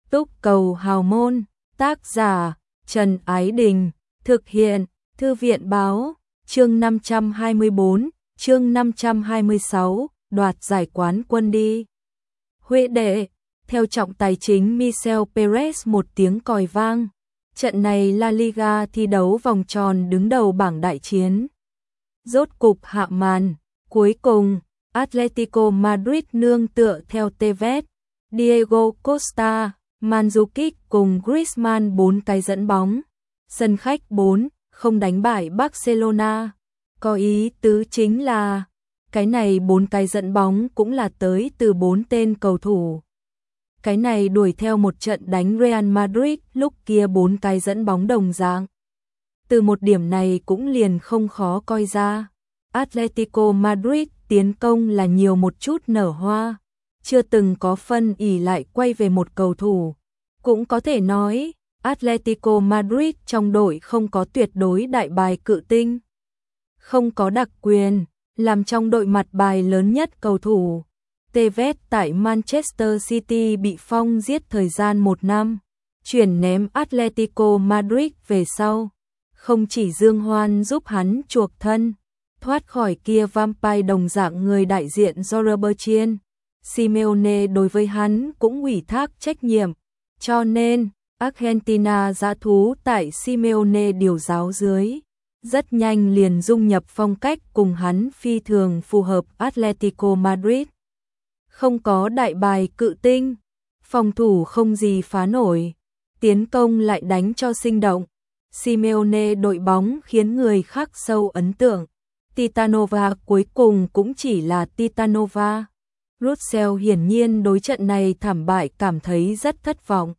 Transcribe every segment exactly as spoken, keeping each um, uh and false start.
Túc Cầu Hào Môn, tác giả Trần Ái Đình, thực hiện Thư viện Báo, chương năm trăm hai mươi tư, chương năm trăm hai mươi sáu, đoạt giải quán quân đi. Huệ đệ, theo trọng tài chính Michel Perez một tiếng còi vang. Trận này La Liga thi đấu vòng tròn đứng đầu bảng đại chiến. Rốt cục hạ màn, cuối cùng, Atletico Madrid nương tựa theo Tevez, Diego Costa, Mandzukic cùng Griezmann bốn cái dẫn bóng. Sân khách bốn không đánh bại Barcelona. Có ý tứ chính là, cái này bốn cái dẫn bóng cũng là tới từ bốn tên cầu thủ. Cái này đuổi theo một trận đánh Real Madrid lúc kia bốn cái dẫn bóng đồng dạng. Từ một điểm này cũng liền không khó coi ra. Atletico Madrid tiến công là nhiều một chút nở hoa, chưa từng có phân ỷ lại quay về một cầu thủ. Cũng có thể nói, Atletico Madrid trong đội không có tuyệt đối đại bài cự tinh, không có đặc quyền, làm trong đội mặt bài lớn nhất cầu thủ. Tevez tại Manchester City bị phong giết thời gian một năm, chuyển ném Atletico Madrid về sau. Không chỉ Dương Hoan giúp hắn chuộc thân, thoát khỏi kia vampire đồng dạng người đại diện do Robertson, Simeone đối với hắn cũng ủy thác trách nhiệm, cho nên Argentina dã thú tại Simeone điều giáo dưới, rất nhanh liền dung nhập phong cách cùng hắn phi thường phù hợp Atletico Madrid. Không có đại bài cự tinh, phòng thủ không gì phá nổi, tiến công lại đánh cho sinh động. Simeone đội bóng khiến người khác sâu ấn tượng. Titanova cuối cùng cũng chỉ là Titanova. Russell hiển nhiên đối trận này thảm bại cảm thấy rất thất vọng.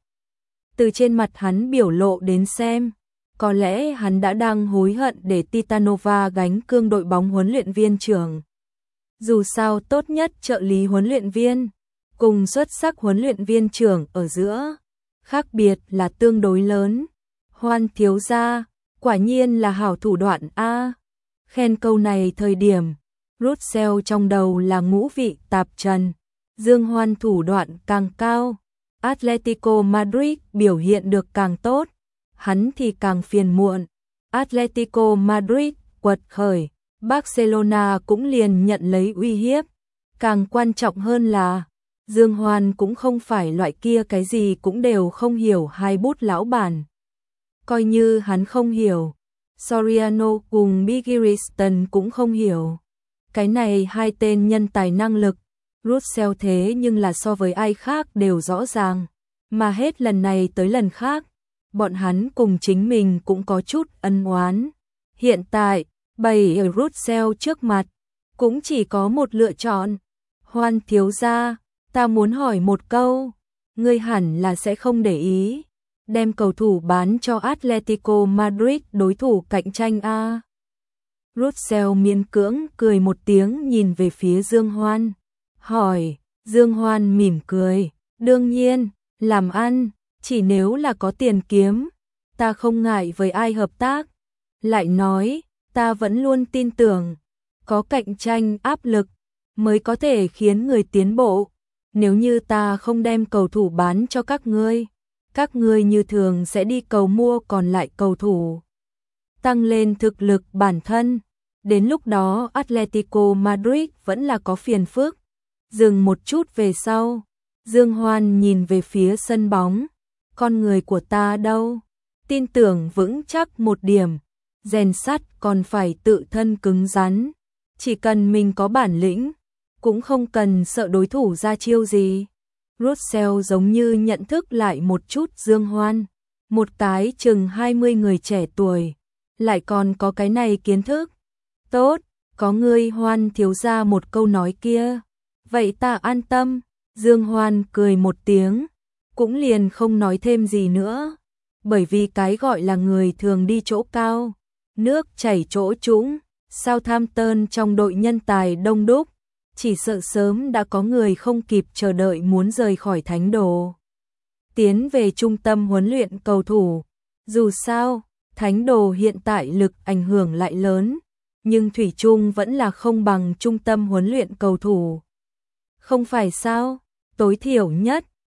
Từ trên mặt hắn biểu lộ đến xem, có lẽ hắn đã đang hối hận để Titanova gánh cương đội bóng huấn luyện viên trưởng. Dù sao tốt nhất trợ lý huấn luyện viên, cùng xuất sắc huấn luyện viên trưởng ở giữa, khác biệt là tương đối lớn. Hoan thiếu gia, quả nhiên là hảo thủ đoạn a. Khen câu này thời điểm, Russell trong đầu là ngũ vị tạp trần. Dương Hoan thủ đoạn càng cao, Atletico Madrid biểu hiện được càng tốt, hắn thì càng phiền muộn. Atletico Madrid quật khởi, Barcelona cũng liền nhận lấy uy hiếp. Càng quan trọng hơn là, Dương Hoan cũng không phải loại kia cái gì cũng đều không hiểu hai bút lão bản. Coi như hắn không hiểu, Soriano cùng Bigiriston cũng không hiểu. Cái này hai tên nhân tài năng lực, Russell thế nhưng là so với ai khác đều rõ ràng. Mà hết lần này tới lần khác, bọn hắn cùng chính mình cũng có chút ân oán. Hiện tại, bày ở Russell trước mặt, cũng chỉ có một lựa chọn. Hoan thiếu gia, ta muốn hỏi một câu, ngươi hẳn là sẽ không để ý đem cầu thủ bán cho Atletico Madrid đối thủ cạnh tranh a. Russell miễn cưỡng cười một tiếng nhìn về phía Dương Hoan, hỏi. Dương Hoan mỉm cười, đương nhiên, làm ăn, chỉ nếu là có tiền kiếm, ta không ngại với ai hợp tác. Lại nói, ta vẫn luôn tin tưởng, có cạnh tranh áp lực mới có thể khiến người tiến bộ. Nếu như ta không đem cầu thủ bán cho các ngươi, các ngươi như thường sẽ đi cầu mua còn lại cầu thủ, tăng lên thực lực bản thân. Đến lúc đó Atletico Madrid vẫn là có phiền phức. Dừng một chút về sau, Dương Hoan nhìn về phía sân bóng. Con người của ta đâu? Tin tưởng vững chắc một điểm, rèn sắt còn phải tự thân cứng rắn. Chỉ cần mình có bản lĩnh, cũng không cần sợ đối thủ ra chiêu gì. Russell giống như nhận thức lại một chút Dương Hoan. Một cái chừng hai mươi người trẻ tuổi, lại còn có cái này kiến thức. Tốt, có ngươi Hoan thiếu ra một câu nói kia, vậy ta an tâm. Dương Hoan cười một tiếng, cũng liền không nói thêm gì nữa. Bởi vì cái gọi là người thường đi chỗ cao, nước chảy chỗ trũng. Southampton trong đội nhân tài đông đúc, chỉ sợ sớm đã có người không kịp chờ đợi muốn rời khỏi Thánh Đồ, tiến về trung tâm huấn luyện cầu thủ. Dù sao, Thánh Đồ hiện tại lực ảnh hưởng lại lớn, nhưng thủy chung vẫn là không bằng trung tâm huấn luyện cầu thủ. Không phải sao? Tối thiểu nhất,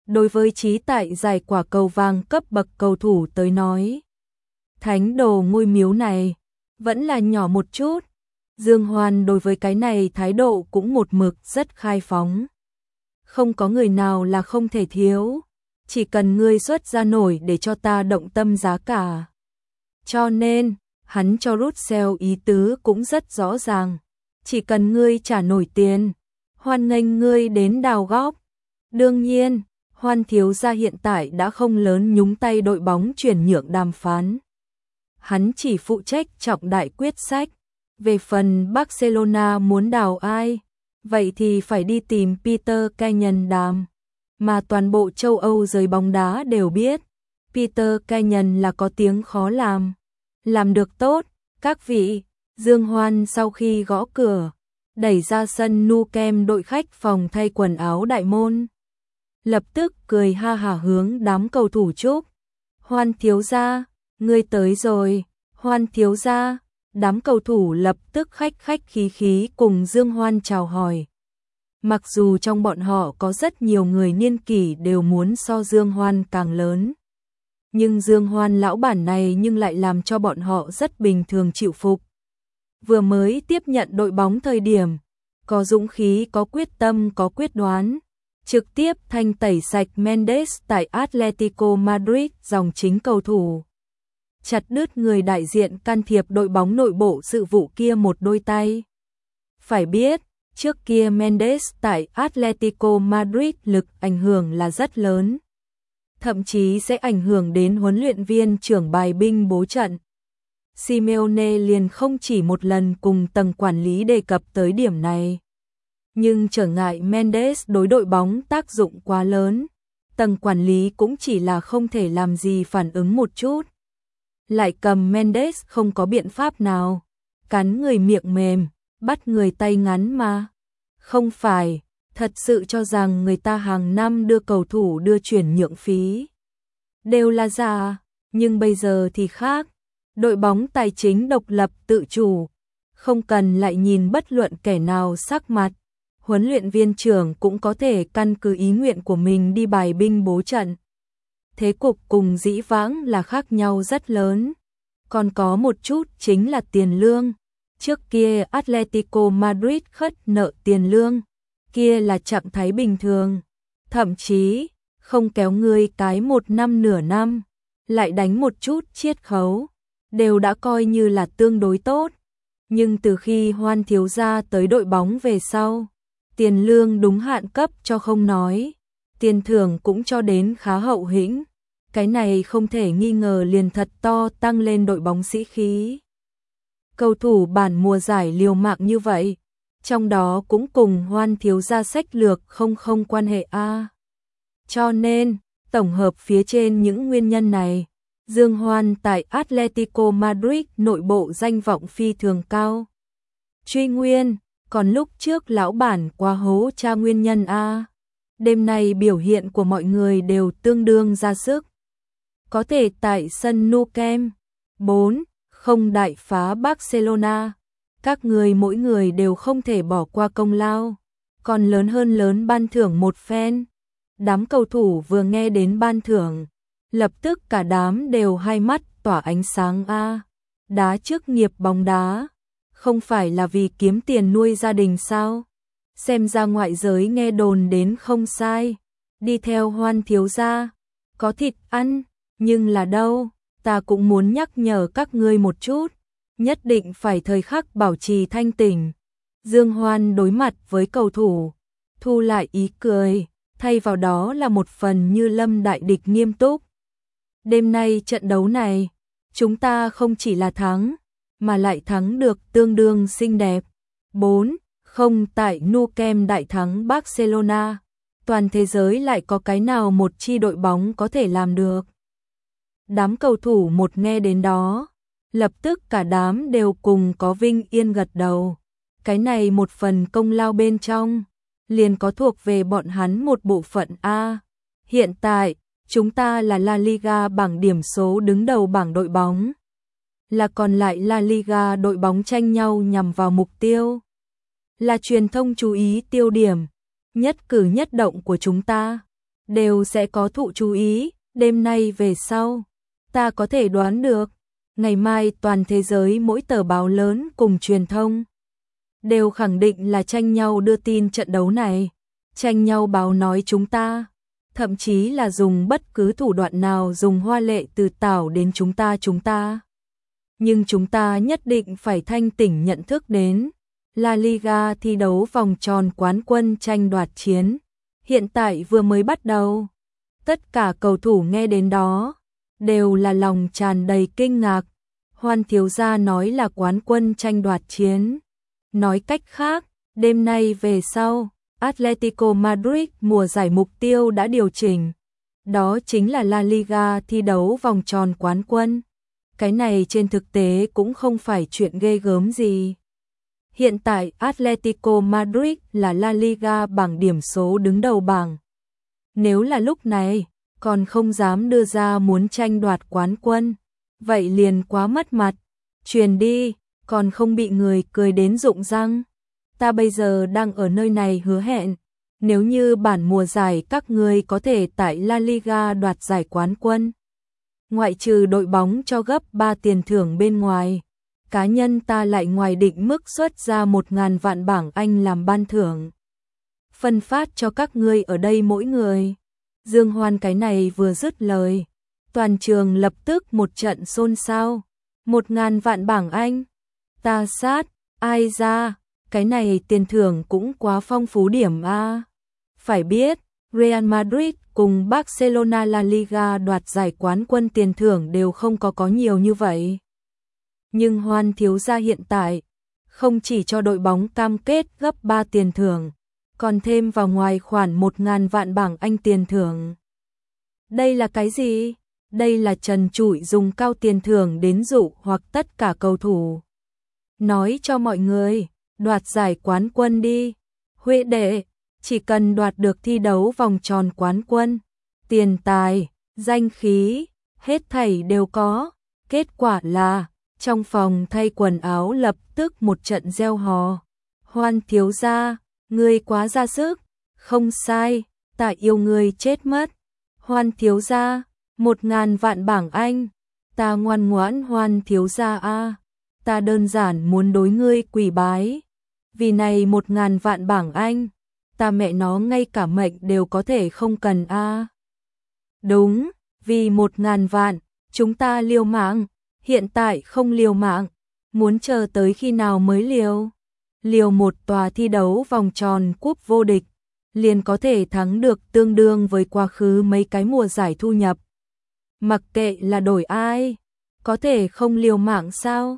Đối với trí tại giải quả cầu vàng cấp bậc cầu thủ tới nói, thánh đồ ngôi miếu này vẫn là nhỏ một chút. Dương Hoan đối với cái này thái độ cũng một mực rất khai phóng. Không có người nào là không thể thiếu, chỉ cần ngươi xuất ra nổi để cho ta động tâm giá cả. Cho nên, hắn cho Russell ý tứ cũng rất rõ ràng, chỉ cần ngươi trả nổi tiền, hoan nghênh ngươi đến đào góp. Đương nhiên, Hoan thiếu gia hiện tại đã không lớn nhúng tay đội bóng chuyển nhượng đàm phán. Hắn chỉ phụ trách trọng đại quyết sách. Về phần Barcelona muốn đào ai, vậy thì phải đi tìm Peter Kenyon đàm. Mà toàn bộ châu Âu giới bóng đá đều biết, Peter Kenyon là có tiếng khó làm. Làm được tốt, các vị. Dương Hoan sau khi gõ cửa, đẩy ra sân Nou Camp đội khách phòng thay quần áo đại môn. Lập tức cười ha hả hướng đám cầu thủ chúc. Hoan thiếu gia, ngươi tới rồi. Hoan thiếu gia. Đám cầu thủ lập tức khách khách khí khí cùng Dương Hoan chào hỏi. Mặc dù trong bọn họ có rất nhiều người niên kỷ đều muốn so Dương Hoan càng lớn, nhưng Dương Hoan lão bản này nhưng lại làm cho bọn họ rất bình thường chịu phục. Vừa mới tiếp nhận đội bóng thời điểm, có dũng khí, có quyết tâm, có quyết đoán, trực tiếp thanh tẩy sạch Mendes tại Atletico Madrid dòng chính cầu thủ. Chặt đứt người đại diện can thiệp đội bóng nội bộ sự vụ kia một đôi tay. Phải biết, trước kia Mendes tại Atletico Madrid lực ảnh hưởng là rất lớn. Thậm chí sẽ ảnh hưởng đến huấn luyện viên trưởng bài binh bố trận. Simeone liền không chỉ một lần cùng tầng quản lý đề cập tới điểm này. Nhưng trở ngại Mendes đối đội bóng tác dụng quá lớn. Tầng quản lý cũng chỉ là không thể làm gì phản ứng một chút. Lại cầm Mendes không có biện pháp nào. Cắn người miệng mềm, bắt người tay ngắn mà. Không phải, thật sự cho rằng người ta hàng năm đưa cầu thủ đưa chuyển nhượng phí. Đều là giả, nhưng bây giờ thì khác. Đội bóng tài chính độc lập tự chủ. Không cần lại nhìn bất luận kẻ nào sắc mặt. Huấn luyện viên trưởng cũng có thể căn cứ ý nguyện của mình đi bài binh bố trận. Thế cục cùng dĩ vãng là khác nhau rất lớn. Còn có một chút chính là tiền lương. Trước kia Atletico Madrid khất nợ tiền lương, kia là trạng thái bình thường. Thậm chí, không kéo ngươi cái một năm nửa năm, lại đánh một chút chiết khấu, đều đã coi như là tương đối tốt. Nhưng từ khi Hoan thiếu gia tới đội bóng về sau, tiền lương đúng hạn cấp cho không nói, tiền thưởng cũng cho đến khá hậu hĩnh. Cái này không thể nghi ngờ liền thật to tăng lên đội bóng sĩ khí. Cầu thủ bản mùa giải liều mạng như vậy, trong đó cũng cùng Hoan thiếu gia sách lược không không quan hệ a. Cho nên, tổng hợp phía trên những nguyên nhân này, Dương Hoan tại Atletico Madrid nội bộ danh vọng phi thường cao. Truy nguyên, còn lúc trước lão bản qua hố tra nguyên nhân a. Đêm nay biểu hiện của mọi người đều tương đương ra sức. Có thể tại sân Nou Camp bốn không đại phá Barcelona, các người mỗi người đều không thể bỏ qua công lao, còn lớn hơn lớn ban thưởng một phen. Đám cầu thủ vừa nghe đến ban thưởng, lập tức cả đám đều hai mắt tỏa ánh sáng a. Đá trước nghiệp bóng đá, không phải là vì kiếm tiền nuôi gia đình sao? Xem ra ngoại giới nghe đồn đến không sai, đi theo Hoan thiếu gia, có thịt ăn, nhưng là đâu, ta cũng muốn nhắc nhở các ngươi một chút, nhất định phải thời khắc bảo trì thanh tỉnh. Dương Hoan đối mặt với cầu thủ, thu lại ý cười, thay vào đó là một phần như lâm đại địch nghiêm túc. Đêm nay trận đấu này, chúng ta không chỉ là thắng, mà lại thắng được tương đương xinh đẹp. bốn không tại Nou Camp đại thắng Barcelona, toàn thế giới lại có cái nào một chi đội bóng có thể làm được. Đám cầu thủ một nghe đến đó, lập tức cả đám đều cùng có vinh yên gật đầu. Cái này một phần công lao bên trong, liền có thuộc về bọn hắn một bộ phận A. Hiện tại, chúng ta là La Liga bảng điểm số đứng đầu bảng đội bóng. Là còn lại La Liga đội bóng tranh nhau nhằm vào mục tiêu. Là truyền thông chú ý tiêu điểm, nhất cử nhất động của chúng ta. đều sẽ có thụ chú ý, đêm nay về sau, ta có thể đoán được, ngày mai toàn thế giới mỗi tờ báo lớn cùng truyền thông đều khẳng định là tranh nhau đưa tin trận đấu này, tranh nhau báo nói chúng ta, thậm chí là dùng bất cứ thủ đoạn nào dùng hoa lệ từ tảo đến chúng ta chúng ta. Nhưng chúng ta nhất định phải thanh tỉnh nhận thức đến, La Liga thi đấu vòng tròn quán quân tranh đoạt chiến, hiện tại vừa mới bắt đầu. Tất cả cầu thủ nghe đến đó, đều là lòng tràn đầy kinh ngạc. Hoan thiếu gia nói là quán quân tranh đoạt chiến. Nói cách khác, đêm nay về sau, Atletico Madrid mùa giải mục tiêu đã điều chỉnh. Đó chính là La Liga thi đấu vòng tròn quán quân. Cái này trên thực tế cũng không phải chuyện ghê gớm gì. Hiện tại Atletico Madrid là La Liga bảng điểm số đứng đầu bảng. Nếu là lúc này, còn không dám đưa ra muốn tranh đoạt quán quân, vậy liền quá mất mặt. Truyền đi, còn không bị người cười đến rụng răng. Ta bây giờ đang ở nơi này hứa hẹn, nếu như bản mùa giải các ngươi có thể tại La Liga đoạt giải quán quân, ngoại trừ đội bóng cho gấp ba tiền thưởng bên ngoài, cá nhân ta lại ngoài định mức xuất ra một ngàn vạn bảng Anh làm ban thưởng. Phân phát cho các ngươi ở đây mỗi người. Dương Hoan cái này vừa dứt lời, toàn trường lập tức một trận xôn xao. Một ngàn vạn bảng Anh. Ta sát, ai ra, cái này tiền thưởng cũng quá phong phú điểm a. Phải biết, Real Madrid cùng Barcelona La Liga đoạt giải quán quân tiền thưởng đều không có có nhiều như vậy. Nhưng Hoan thiếu gia hiện tại, không chỉ cho đội bóng cam kết gấp ba tiền thưởng, còn thêm vào ngoài khoản một ngàn vạn bảng Anh tiền thưởng. Đây là cái gì? Đây là trần trụi dùng cao tiền thưởng đến dụ hoặc tất cả cầu thủ. Nói cho mọi người, đoạt giải quán quân đi. Huệ đệ, chỉ cần đoạt được thi đấu vòng tròn quán quân, tiền tài, danh khí, hết thảy đều có. Kết quả là, trong phòng thay quần áo lập tức một trận reo hò. Hoan thiếu gia, ngươi quá ra sức. Không sai, ta yêu ngươi chết mất. Hoan thiếu gia, một ngàn vạn bảng Anh. Ta ngoan ngoãn Hoan thiếu gia a. Ta đơn giản muốn đối ngươi quỳ bái. Vì này một ngàn vạn bảng Anh, ta mẹ nó ngay cả mệnh đều có thể không cần a. Đúng, vì một ngàn vạn, chúng ta liều mạng. Hiện tại không liều mạng, muốn chờ tới khi nào mới liều? Liều một tòa thi đấu vòng tròn cúp vô địch, liền có thể thắng được tương đương với quá khứ mấy cái mùa giải thu nhập. Mặc kệ là đổi ai, có thể không liều mạng sao?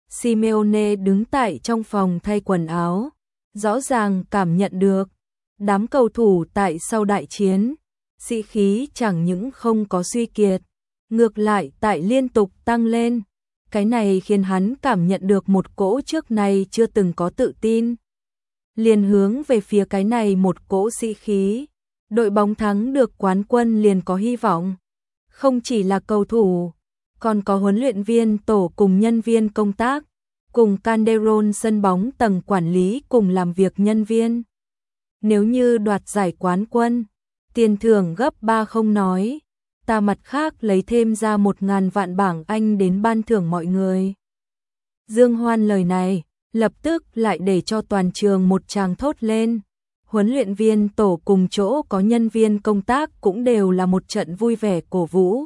Simeone đứng tại trong phòng thay quần áo, rõ ràng cảm nhận được đám cầu thủ tại sau đại chiến, sĩ khí chẳng những không có suy kiệt, ngược lại tại liên tục tăng lên. Cái này khiến hắn cảm nhận được một cỗ trước nay chưa từng có tự tin. Liền hướng về phía cái này một cỗ sĩ khí. Đội bóng thắng được quán quân liền có hy vọng. Không chỉ là cầu thủ, còn có huấn luyện viên tổ cùng nhân viên công tác, cùng Calderón sân bóng tầng quản lý cùng làm việc nhân viên. Nếu như đoạt giải quán quân, tiền thưởng gấp ba không nói, ta mặt khác lấy thêm ra một ngàn vạn bảng Anh đến ban thưởng mọi người. Dương Hoan lời này, lập tức lại để cho toàn trường một tràng thốt lên. Huấn luyện viên tổ cùng chỗ có nhân viên công tác cũng đều là một trận vui vẻ cổ vũ.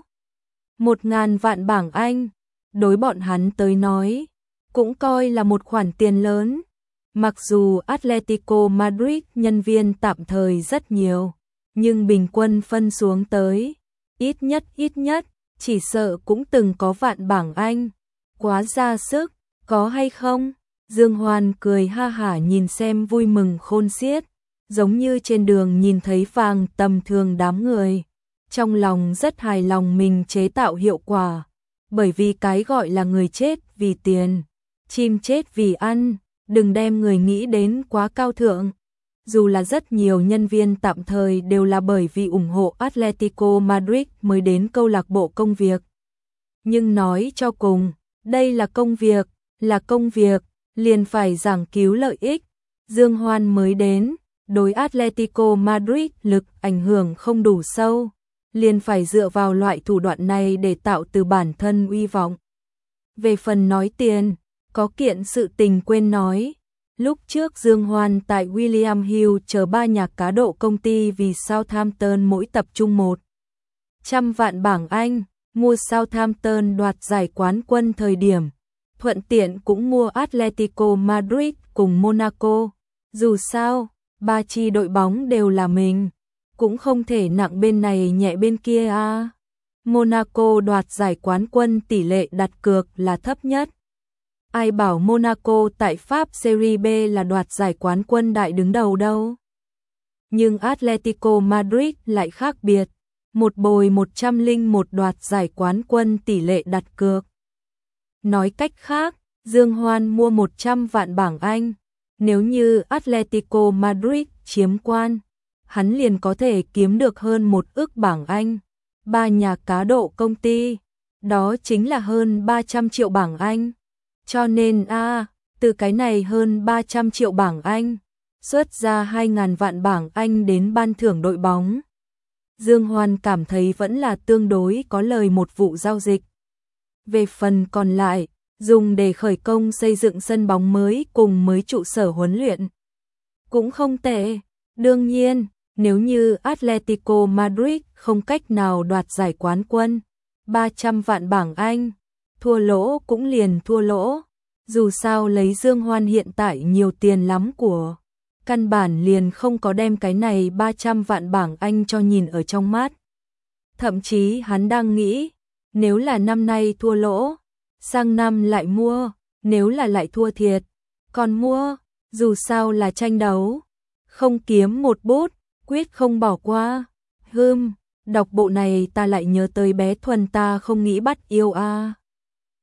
Một ngàn vạn bảng Anh, đối bọn hắn tới nói, cũng coi là một khoản tiền lớn. Mặc dù Atletico Madrid nhân viên tạm thời rất nhiều, nhưng bình quân phân xuống tới, ít nhất ít nhất, chỉ sợ cũng từng có vạn bảng Anh. Quá ra sức, có hay không? Dương Hoan cười ha hả nhìn xem vui mừng khôn xiết, giống như trên đường nhìn thấy vàng tầm thường đám người. Trong lòng rất hài lòng mình chế tạo hiệu quả, bởi vì cái gọi là người chết vì tiền, chim chết vì ăn, đừng đem người nghĩ đến quá cao thượng. Dù là rất nhiều nhân viên tạm thời đều là bởi vì ủng hộ Atletico Madrid mới đến câu lạc bộ công việc. Nhưng nói cho cùng, đây là công việc, là công việc, liền phải giảng cứu lợi ích. Dương Hoan mới đến, đối Atletico Madrid lực ảnh hưởng không đủ sâu, liền phải dựa vào loại thủ đoạn này để tạo từ bản thân uy vọng. Về phần nói tiền, có kiện sự tình quên nói. Lúc trước Dương Hoan tại William Hill chờ ba nhà cá độ công ty vì Southampton mỗi tập trung một trăm vạn bảng Anh, mua Southampton đoạt giải quán quân thời điểm, thuận tiện cũng mua Atletico Madrid cùng Monaco. Dù sao, ba chi đội bóng đều là mình, cũng không thể nặng bên này nhẹ bên kia à. Monaco đoạt giải quán quân tỷ lệ đặt cược là thấp nhất. Ai bảo Monaco tại Pháp Serie B là đoạt giải quán quân đại đứng đầu đâu. Nhưng Atletico Madrid lại khác biệt, một bồi một trăm lẻ một đoạt giải quán quân tỷ lệ đặt cược. Nói cách khác, Dương Hoan mua một trăm vạn bảng Anh, nếu như Atletico Madrid chiếm quan, hắn liền có thể kiếm được hơn một ức bảng Anh. Ba nhà cá độ công ty, đó chính là hơn ba trăm triệu bảng Anh. Cho nên a à, từ cái này hơn ba trăm triệu bảng Anh, xuất ra hai nghìn vạn bảng Anh đến ban thưởng đội bóng. Dương Hoan cảm thấy vẫn là tương đối có lời một vụ giao dịch. Về phần còn lại, dùng để khởi công xây dựng sân bóng mới cùng mới trụ sở huấn luyện. Cũng không tệ, đương nhiên, nếu như Atletico Madrid không cách nào đoạt giải quán quân, ba trăm vạn bảng Anh, thua lỗ cũng liền thua lỗ. Dù sao lấy Dương Hoan hiện tại nhiều tiền lắm của, căn bản liền không có đem cái này ba trăm vạn bảng Anh cho nhìn ở trong mắt. Thậm chí hắn đang nghĩ, nếu là năm nay thua lỗ, sang năm lại mua, nếu là lại thua thiệt, còn mua, dù sao là tranh đấu, không kiếm một bút, quyết không bỏ qua. Hừm, đọc bộ này ta lại nhớ tới bé Thuần ta không nghĩ bắt yêu a. À.